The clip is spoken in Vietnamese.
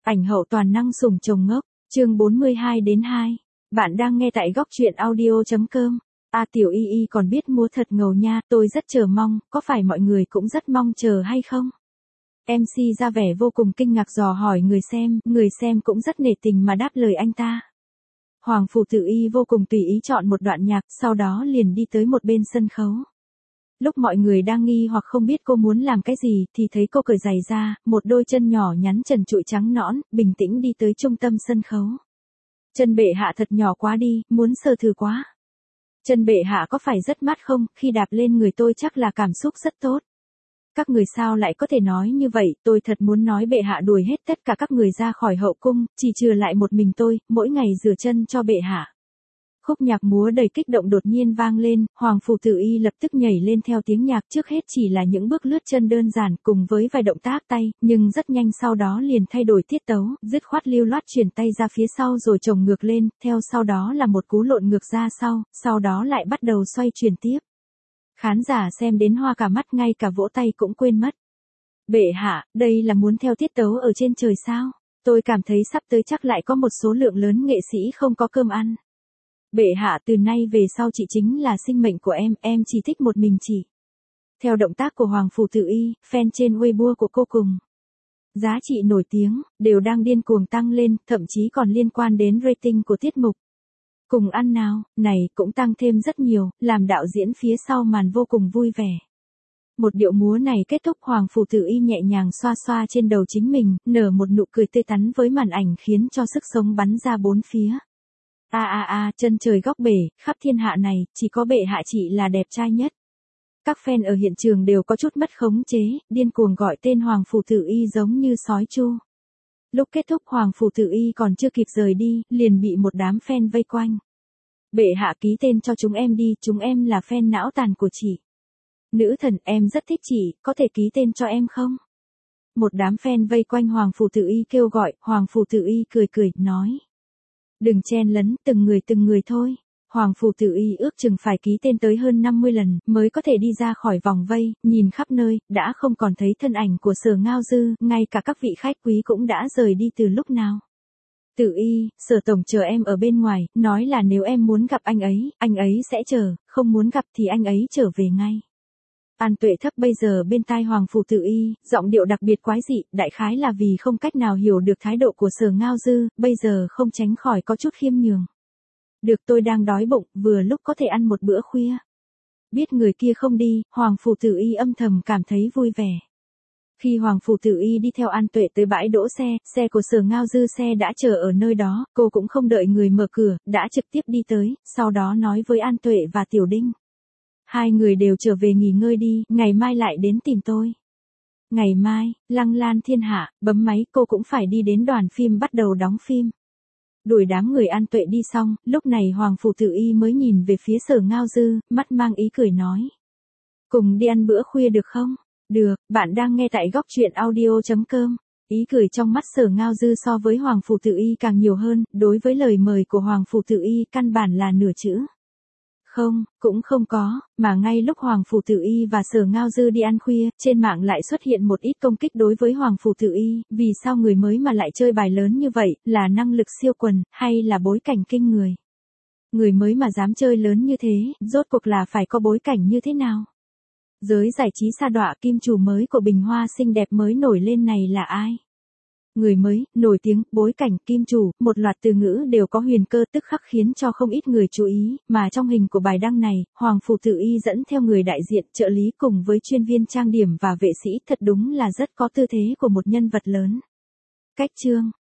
Ảnh hậu toàn năng sủng chồng ngốc, chương 42-2. Bạn đang nghe tại góc truyện audio.com. Tiểu y còn biết múa thật ngầu nha, tôi rất chờ mong, có phải mọi người cũng rất mong chờ hay không? MC ra vẻ vô cùng kinh ngạc dò hỏi người xem cũng rất nể tình mà đáp lời anh ta. Hoàng Phủ Tử Y vô cùng tùy ý chọn một đoạn nhạc, sau đó liền đi tới một bên sân khấu. Lúc mọi người đang nghi hoặc không biết cô muốn làm cái gì thì thấy cô cởi giày ra, một đôi chân nhỏ nhắn trần trụi trắng nõn, bình tĩnh đi tới trung tâm sân khấu. Chân bệ hạ thật nhỏ quá đi, muốn sờ thử quá. Chân bệ hạ có phải rất mát không, khi đạp lên người tôi chắc là cảm xúc rất tốt. Các người sao lại có thể nói như vậy, tôi thật muốn nói bệ hạ đuổi hết tất cả các người ra khỏi hậu cung, chỉ trừ lại một mình tôi, mỗi ngày rửa chân cho bệ hạ. Khúc nhạc múa đầy kích động đột nhiên vang lên, Hoàng Phủ Tử Y lập tức nhảy lên theo tiếng nhạc, trước hết chỉ là những bước lướt chân đơn giản cùng với vài động tác tay, nhưng rất nhanh sau đó liền thay đổi tiết tấu, dứt khoát lưu loát chuyển tay ra phía sau rồi chồng ngược lên, theo sau đó là một cú lộn ngược ra sau đó lại bắt đầu xoay chuyển tiếp. Khán giả xem đến hoa cả mắt, ngay cả vỗ tay cũng quên mất. Bệ hạ, đây là muốn theo tiết tấu ở trên trời sao? Tôi cảm thấy sắp tới chắc lại có một số lượng lớn nghệ sĩ không có cơm ăn. Bệ hạ, từ nay về sau chị chính là sinh mệnh của em chỉ thích một mình chị. Theo động tác của Hoàng Phủ Tử Y, fan trên Weibo của cô cùng giá trị nổi tiếng, đều đang điên cuồng tăng lên, thậm chí còn liên quan đến rating của tiết mục. Cùng ăn nào, này cũng tăng thêm rất nhiều, làm đạo diễn phía sau màn vô cùng vui vẻ. Một điệu múa này kết thúc, Hoàng Phủ Tử Y nhẹ nhàng xoa xoa trên đầu chính mình, nở một nụ cười tươi tắn với màn ảnh khiến cho sức sống bắn ra bốn phía. Chân trời góc bể, khắp thiên hạ này, chỉ có bệ hạ chị là đẹp trai nhất. Các fan ở hiện trường đều có chút mất khống chế, điên cuồng gọi tên Hoàng Phủ Tử Y giống như sói chu. Lúc kết thúc Hoàng Phủ Tử Y còn chưa kịp rời đi, liền bị một đám fan vây quanh. Bệ hạ ký tên cho chúng em đi, chúng em là fan não tàn của chị. Nữ thần, em rất thích chị, có thể ký tên cho em không? Một đám fan vây quanh Hoàng Phủ Tử Y kêu gọi, Hoàng Phủ Tử Y cười, nói. Đừng chen lấn, từng người thôi. Hoàng Phủ Tử Y ước chừng phải ký tên tới hơn 50 lần, mới có thể đi ra khỏi vòng vây, nhìn khắp nơi, đã không còn thấy thân ảnh của Sở Ngao Dư, ngay cả các vị khách quý cũng đã rời đi từ lúc nào. Tử Y, Sở tổng chờ em ở bên ngoài, nói là nếu em muốn gặp anh ấy sẽ chờ, không muốn gặp thì anh ấy trở về ngay. An Tuệ thấp bây giờ bên tai Hoàng Phủ Tử Y, giọng điệu đặc biệt quái dị, đại khái là vì không cách nào hiểu được thái độ của Sở Ngao Dư, bây giờ không tránh khỏi có chút khiêm nhường. Được, tôi đang đói bụng, vừa lúc có thể ăn một bữa khuya. Biết người kia không đi, Hoàng Phủ Tử Y âm thầm cảm thấy vui vẻ. Khi Hoàng Phủ Tử Y đi theo An Tuệ tới bãi đỗ xe của Sở Ngao Dư xe đã chờ ở nơi đó, cô cũng không đợi người mở cửa, đã trực tiếp đi tới, sau đó nói với An Tuệ và Tiểu Đinh. Hai người đều trở về nghỉ ngơi đi, ngày mai lại đến tìm tôi. Ngày mai, Lăng Lan thiên hạ, bấm máy, cô cũng phải đi đến đoàn phim bắt đầu đóng phim. Đuổi đám người An Tuệ đi xong, lúc này Hoàng Phủ Tử Y mới nhìn về phía Sở Ngao Dư, mắt mang ý cười nói. Cùng đi ăn bữa khuya được không? Được, bạn đang nghe tại góc truyện audio.com. Ý cười trong mắt Sở Ngao Dư so với Hoàng Phủ Tử Y càng nhiều hơn, đối với lời mời của Hoàng Phủ Tử Y căn bản là nửa chữ. Không, cũng không có, mà ngay lúc Hoàng Phủ Tử Y và Sở Ngao Dư đi ăn khuya, trên mạng lại xuất hiện một ít công kích đối với Hoàng Phủ Tử Y, vì sao người mới mà lại chơi bài lớn như vậy, là năng lực siêu quần, hay là bối cảnh kinh người? Người mới mà dám chơi lớn như thế, rốt cuộc là phải có bối cảnh như thế nào? Giới giải trí sa đọa, kim chủ mới của bình hoa xinh đẹp mới nổi lên này là ai? Người mới, nổi tiếng, bối cảnh, kim chủ, một loạt từ ngữ đều có huyền cơ, tức khắc khiến cho không ít người chú ý, mà trong hình của bài đăng này, Hoàng Phủ Tử Y dẫn theo người đại diện, trợ lý cùng với chuyên viên trang điểm và vệ sĩ, thật đúng là rất có tư thế của một nhân vật lớn. Cách chương,